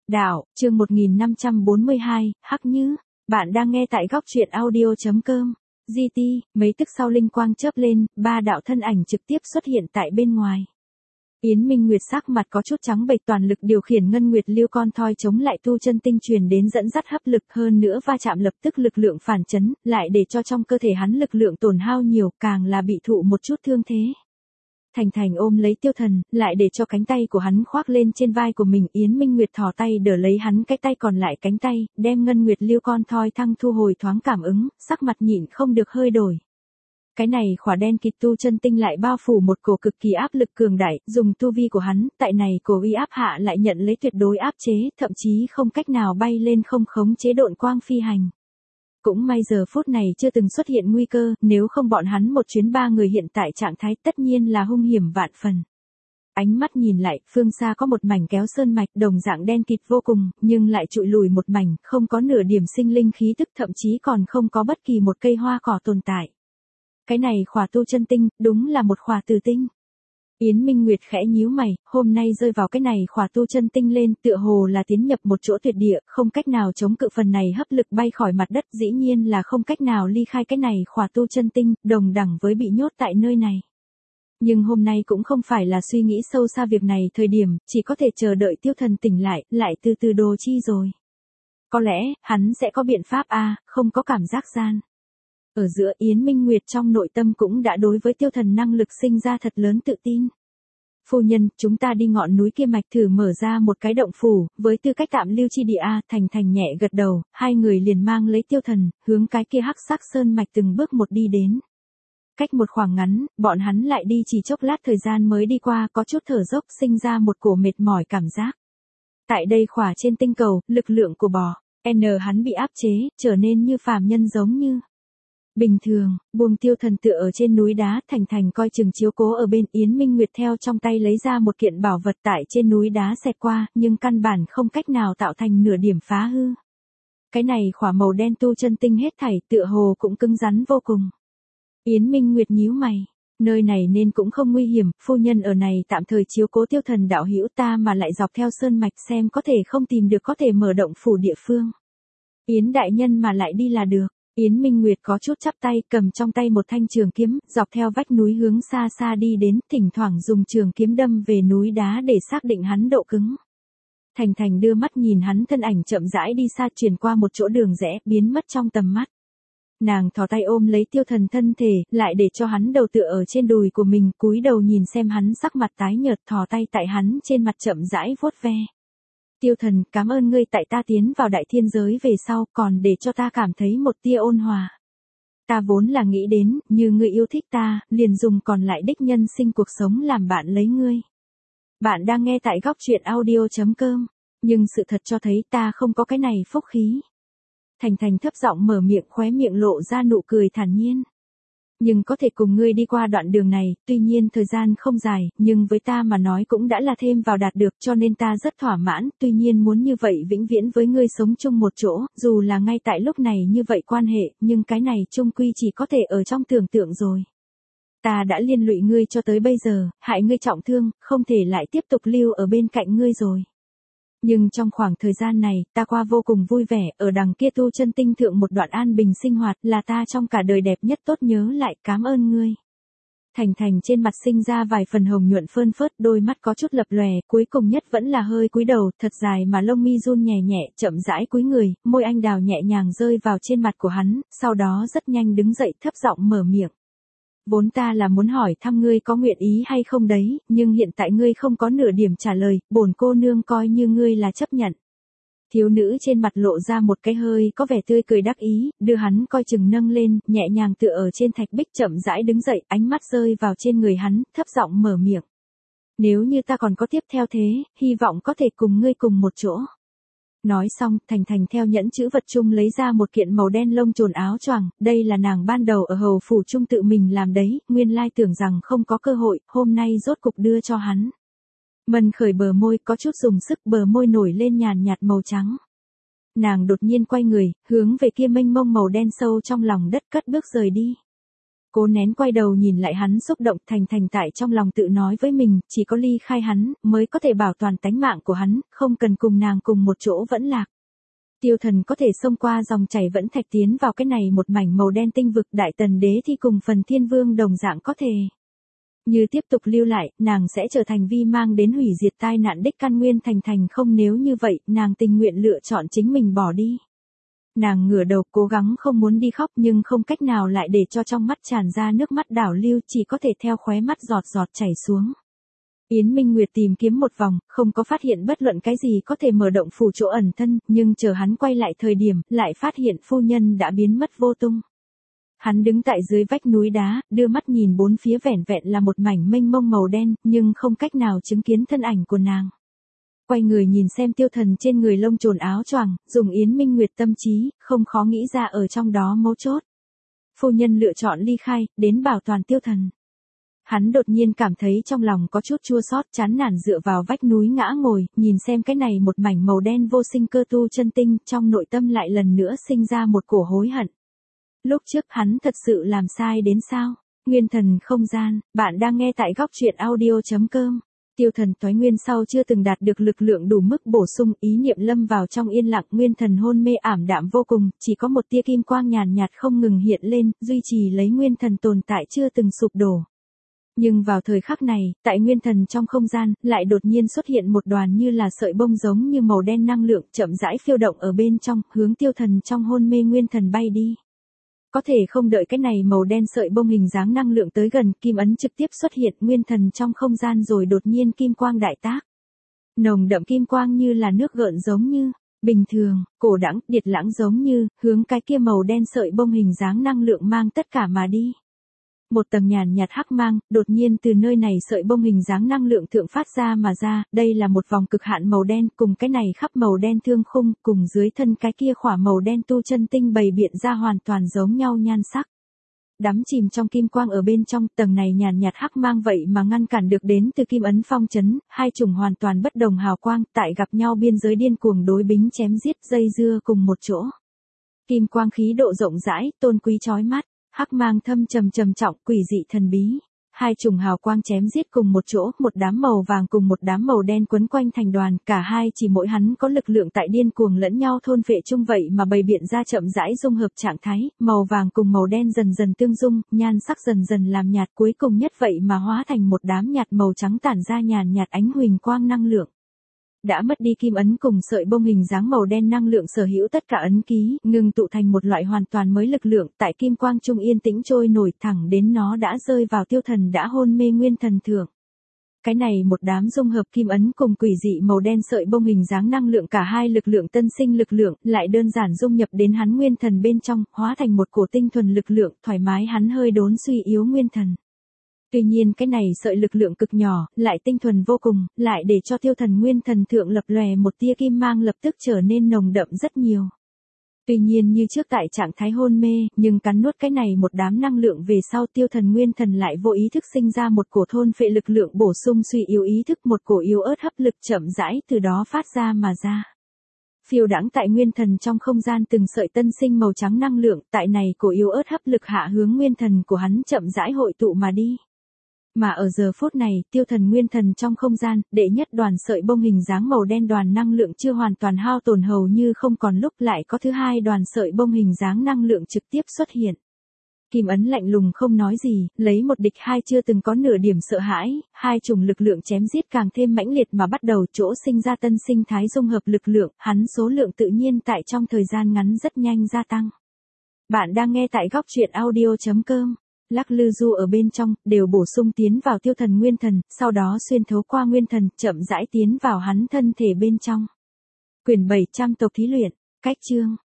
Đạo, chương 1542, Hắc Như. Bạn đang nghe tại góc truyện audio.com. GT, mấy tức sau linh quang chớp lên, ba đạo thân ảnh trực tiếp xuất hiện tại bên ngoài. Yến Minh Nguyệt sắc mặt có chút trắng bệch, toàn lực điều khiển ngân nguyệt lưu con thoi chống lại tu chân tinh truyền đến dẫn dắt hấp lực, hơn nữa va chạm lập tức lực lượng phản chấn, lại để cho trong cơ thể hắn lực lượng tổn hao nhiều, càng là bị thụ một chút thương thế. Thành ôm lấy Tiêu Thần, lại để cho cánh tay của hắn khoác lên trên vai của mình. Yến Minh Nguyệt thò tay đỡ lấy hắn cái tay còn lại cánh tay, đem ngân nguyệt lưu con thoi thăng thu hồi thoáng cảm ứng, sắc mặt nhịn không được hơi đổi. Cái này khỏa đen kịt tu chân tinh lại bao phủ một cổ cực kỳ áp lực cường đại, dùng tu vi của hắn, tại này cổ uy áp hạ lại nhận lấy tuyệt đối áp chế, thậm chí không cách nào bay lên không khống chế độn quang phi hành. Cũng may giờ phút này chưa từng xuất hiện nguy cơ, nếu không bọn hắn một chuyến ba người hiện tại trạng thái tất nhiên là hung hiểm vạn phần. Ánh mắt nhìn lại, phương xa có một mảnh kéo sơn mạch đồng dạng đen kịt vô cùng, nhưng lại trụi lùi một mảnh, không có nửa điểm sinh linh khí tức, thậm chí còn không có bất kỳ một cây hoa cỏ tồn tại. Cái này khỏa tu chân tinh, đúng là một khỏa tử tinh. Yến Minh Nguyệt khẽ nhíu mày, hôm nay rơi vào cái này khỏa tu chân tinh lên, tựa hồ là tiến nhập một chỗ tuyệt địa, không cách nào chống cự phần này hấp lực bay khỏi mặt đất, dĩ nhiên là không cách nào ly khai cái này khỏa tu chân tinh, đồng đẳng với bị nhốt tại nơi này. Nhưng hôm nay cũng không phải là suy nghĩ sâu xa việc này thời điểm, chỉ có thể chờ đợi Tiêu Thần tỉnh lại từ từ đồ chi rồi. Có lẽ, hắn sẽ có biện pháp không có cảm giác gian. Ở giữa Yến Minh Nguyệt trong nội tâm cũng đã đối với Tiêu Thần năng lực sinh ra thật lớn tự tin. Phu nhân, chúng ta đi ngọn núi kia mạch thử mở ra một cái động phủ, với tư cách tạm lưu chi địa. Thành nhẹ gật đầu, hai người liền mang lấy Tiêu Thần, hướng cái kia hắc sắc sơn mạch từng bước một đi đến. Cách một khoảng ngắn, bọn hắn lại đi chỉ chốc lát thời gian mới đi qua, có chút thở dốc, sinh ra một cổ mệt mỏi cảm giác. Tại đây khỏa trên tinh cầu, lực lượng của bò hắn bị áp chế, trở nên như phàm nhân giống như bình thường. Buông Tiêu Thần tựa ở trên núi đá, Thành coi chừng chiếu cố ở bên. Yến Minh Nguyệt theo trong tay lấy ra một kiện bảo vật tại trên núi đá xẹt qua, nhưng căn bản không cách nào tạo thành nửa điểm phá hư. Cái này khỏa màu đen tu chân tinh hết thảy tựa hồ cũng cứng rắn vô cùng. Yến Minh Nguyệt nhíu mày, nơi này nên cũng không nguy hiểm, phu nhân ở này tạm thời chiếu cố Tiêu Thần đạo hữu ta mà lại dọc theo sơn mạch xem có thể không tìm được có thể mở động phủ địa phương. Yến đại nhân mà lại đi là được. Yến Minh Nguyệt có chút chắp tay, cầm trong tay một thanh trường kiếm, dọc theo vách núi hướng xa xa đi đến, thỉnh thoảng dùng trường kiếm đâm về núi đá để xác định hắn độ cứng. Thành đưa mắt nhìn hắn thân ảnh chậm rãi đi xa, chuyển qua một chỗ đường rẽ, biến mất trong tầm mắt. Nàng thò tay ôm lấy Tiêu Thần thân thể, lại để cho hắn đầu tựa ở trên đùi của mình, cúi đầu nhìn xem hắn sắc mặt tái nhợt, thò tay tại hắn trên mặt chậm rãi vuốt ve. Tiêu Thần, cảm ơn ngươi tại ta tiến vào đại thiên giới về sau, còn để cho ta cảm thấy một tia ôn hòa. Ta vốn là nghĩ đến, như ngươi yêu thích ta, liền dùng còn lại đích nhân sinh cuộc sống làm bạn lấy ngươi. Bạn đang nghe tại góc truyện audio.com, nhưng sự thật cho thấy ta không có cái này phúc khí. Thành thấp giọng mở miệng, khóe miệng lộ ra nụ cười thản nhiên. Nhưng có thể cùng ngươi đi qua đoạn đường này, tuy nhiên thời gian không dài, nhưng với ta mà nói cũng đã là thêm vào đạt được, cho nên ta rất thỏa mãn, tuy nhiên muốn như vậy vĩnh viễn với ngươi sống chung một chỗ, dù là ngay tại lúc này như vậy quan hệ, nhưng cái này chung quy chỉ có thể ở trong tưởng tượng rồi. Ta đã liên lụy ngươi cho tới bây giờ, hại ngươi trọng thương, không thể lại tiếp tục lưu ở bên cạnh ngươi rồi. Nhưng trong khoảng thời gian này, ta qua vô cùng vui vẻ, ở đằng kia tu chân tinh thượng một đoạn an bình sinh hoạt, là ta trong cả đời đẹp nhất, tốt nhớ lại, cảm ơn ngươi. Thành trên mặt sinh ra vài phần hồng nhuận phơn phớt, đôi mắt có chút lập lòe, cuối cùng nhất vẫn là hơi cúi đầu, thật dài mà lông mi run nhẹ nhẹ, chậm rãi cúi người, môi anh đào nhẹ nhàng rơi vào trên mặt của hắn, sau đó rất nhanh đứng dậy, thấp giọng mở miệng. Vốn ta là muốn hỏi thăm ngươi có nguyện ý hay không đấy, nhưng hiện tại ngươi không có nửa điểm trả lời, bổn cô nương coi như ngươi là chấp nhận. Thiếu nữ trên mặt lộ ra một cái hơi có vẻ tươi cười đắc ý, đưa hắn coi chừng nâng lên, nhẹ nhàng tựa ở trên thạch bích, chậm rãi đứng dậy, ánh mắt rơi vào trên người hắn, thấp giọng mở miệng. Nếu như ta còn có tiếp theo thế, hy vọng có thể cùng ngươi cùng một chỗ. Nói xong, Thành theo nhẫn chữ vật chung lấy ra một kiện màu đen lông trồn áo choàng, đây là nàng ban đầu ở hầu phủ chung tự mình làm đấy, nguyên lai tưởng rằng không có cơ hội, hôm nay rốt cục đưa cho hắn. Mân khởi bờ môi, có chút dùng sức, bờ môi nổi lên nhàn nhạt màu trắng. Nàng đột nhiên quay người, hướng về kia mênh mông màu đen sâu trong lòng đất cất bước rời đi. Cố nén quay đầu nhìn lại hắn xúc động thành tại trong lòng tự nói với mình, chỉ có ly khai hắn, mới có thể bảo toàn tánh mạng của hắn, không cần cùng nàng cùng một chỗ vẫn lạc. Tiêu Thần có thể xông qua dòng chảy vẫn thạch tiến vào cái này một mảnh màu đen tinh vực, Đại Tần Đế thì cùng Phần Thiên Vương đồng dạng có thể. Như tiếp tục lưu lại, nàng sẽ trở thành vi mang đến hủy diệt tai nạn đích căn nguyên thành không, nếu như vậy, nàng tình nguyện lựa chọn chính mình bỏ đi. Nàng ngửa đầu cố gắng không muốn đi khóc nhưng không cách nào lại để cho trong mắt tràn ra nước mắt đảo lưu, chỉ có thể theo khóe mắt giọt giọt chảy xuống. Yến Minh Nguyệt tìm kiếm một vòng, không có phát hiện bất luận cái gì có thể mở động phủ chỗ ẩn thân, nhưng chờ hắn quay lại thời điểm, lại phát hiện phu nhân đã biến mất vô tung. Hắn đứng tại dưới vách núi đá, đưa mắt nhìn bốn phía vẻn vẹn là một mảnh mênh mông màu đen, nhưng không cách nào chứng kiến thân ảnh của nàng. Quay người nhìn xem Tiêu Thần trên người lông trồn áo choàng, dùng Yến Minh Nguyệt tâm trí, không khó nghĩ ra ở trong đó mấu chốt. Phu nhân lựa chọn ly khai, đến bảo toàn Tiêu Thần. Hắn đột nhiên cảm thấy trong lòng có chút chua xót, chán nản dựa vào vách núi ngã ngồi, nhìn xem cái này một mảnh màu đen vô sinh cơ tu chân tinh, trong nội tâm lại lần nữa sinh ra một cổ hối hận. Lúc trước hắn thật sự làm sai đến sao? Nguyên thần không gian, bạn đang nghe tại góc truyện audio.com. Tiêu Thần toái nguyên sau chưa từng đạt được lực lượng đủ mức bổ sung, ý niệm lâm vào trong yên lặng, nguyên thần hôn mê ảm đạm vô cùng, chỉ có một tia kim quang nhàn nhạt không ngừng hiện lên, duy trì lấy nguyên thần tồn tại chưa từng sụp đổ. Nhưng vào thời khắc này, tại nguyên thần trong không gian, lại đột nhiên xuất hiện một đoàn như là sợi bông giống như màu đen năng lượng chậm rãi phiêu động ở bên trong, hướng Tiêu Thần trong hôn mê nguyên thần bay đi. Có thể không đợi cái này màu đen sợi bông hình dáng năng lượng tới gần, kim ấn trực tiếp xuất hiện nguyên thần trong không gian rồi đột nhiên kim quang đại tác. Nồng đậm kim quang như là nước gợn giống như, bình thường, cổ đãng, điệt lãng giống như, hướng cái kia màu đen sợi bông hình dáng năng lượng mang tất cả mà đi. Một tầng nhàn nhạt hắc mang, đột nhiên từ nơi này sợi bông hình dáng năng lượng thượng phát ra mà ra, đây là một vòng cực hạn màu đen, cùng cái này khắp màu đen thương khung, cùng dưới thân cái kia khỏa màu đen tu chân tinh bày biện ra hoàn toàn giống nhau nhan sắc. Đắm chìm trong kim quang ở bên trong, tầng này nhàn nhạt hắc mang vậy mà ngăn cản được đến từ kim ấn phong chấn, hai chủng hoàn toàn bất đồng hào quang, tại gặp nhau biên giới điên cuồng đối bính chém giết dây dưa cùng một chỗ. Kim quang khí độ rộng rãi, tôn quý chói mắt. Hắc mang thâm trầm trọng, quỷ dị thần bí. Hai chủng hào quang chém giết cùng một chỗ, một đám màu vàng cùng một đám màu đen quấn quanh thành đoàn, cả hai chỉ mỗi hắn có lực lượng tại điên cuồng lẫn nhau thôn phệ chung vậy mà bày biện ra chậm rãi dung hợp trạng thái, màu vàng cùng màu đen dần dần tương dung, nhan sắc dần dần làm nhạt, cuối cùng nhất vậy mà hóa thành một đám nhạt màu trắng tản ra nhàn nhạt ánh huỳnh quang năng lượng. Đã mất đi kim ấn cùng sợi bông hình dáng màu đen năng lượng sở hữu tất cả ấn ký, ngừng tụ thành một loại hoàn toàn mới lực lượng, tại kim quang trung yên tĩnh trôi nổi thẳng đến nó đã rơi vào Tiêu Thần đã hôn mê nguyên thần thượng. Cái này một đám dung hợp kim ấn cùng quỷ dị màu đen sợi bông hình dáng năng lượng, cả hai lực lượng tân sinh lực lượng, lại đơn giản dung nhập đến hắn nguyên thần bên trong, hóa thành một cổ tinh thuần lực lượng, thoải mái hắn hơi đốn suy yếu nguyên thần. Tuy nhiên cái này sợi lực lượng cực nhỏ, lại tinh thuần vô cùng, lại để cho Tiêu Thần nguyên thần thượng lập lòe một tia kim mang lập tức trở nên nồng đậm rất nhiều. Tuy nhiên như trước tại trạng thái hôn mê, nhưng cắn nuốt cái này một đám năng lượng về sau, Tiêu Thần nguyên thần lại vô ý thức sinh ra một cổ thôn phệ lực lượng bổ sung suy yếu ý thức, một cổ yếu ớt hấp lực chậm rãi từ đó phát ra mà ra. Phiêu đãng tại nguyên thần trong không gian từng sợi tân sinh màu trắng năng lượng, tại này cổ yếu ớt hấp lực hạ hướng nguyên thần của hắn chậm rãi hội tụ mà đi. Mà ở giờ phút này, Tiêu Thần nguyên thần trong không gian, đệ nhất đoàn sợi bông hình dáng màu đen đoàn năng lượng chưa hoàn toàn hao tổn hầu như không còn lúc, lại có thứ hai đoàn sợi bông hình dáng năng lượng trực tiếp xuất hiện. Kim ấn lạnh lùng không nói gì, lấy một địch hai chưa từng có nửa điểm sợ hãi, hai chủng lực lượng chém giết càng thêm mãnh liệt mà bắt đầu chỗ sinh ra tân sinh thái dung hợp lực lượng, hắn số lượng tự nhiên tại trong thời gian ngắn rất nhanh gia tăng. Bạn đang nghe tại góc truyện audio.com. Lắc lư du ở bên trong, đều bổ sung tiến vào Tiêu Thần nguyên thần, sau đó xuyên thấu qua nguyên thần, chậm rãi tiến vào hắn thân thể bên trong. Quyển 700 tộc thí luyện, cách chương,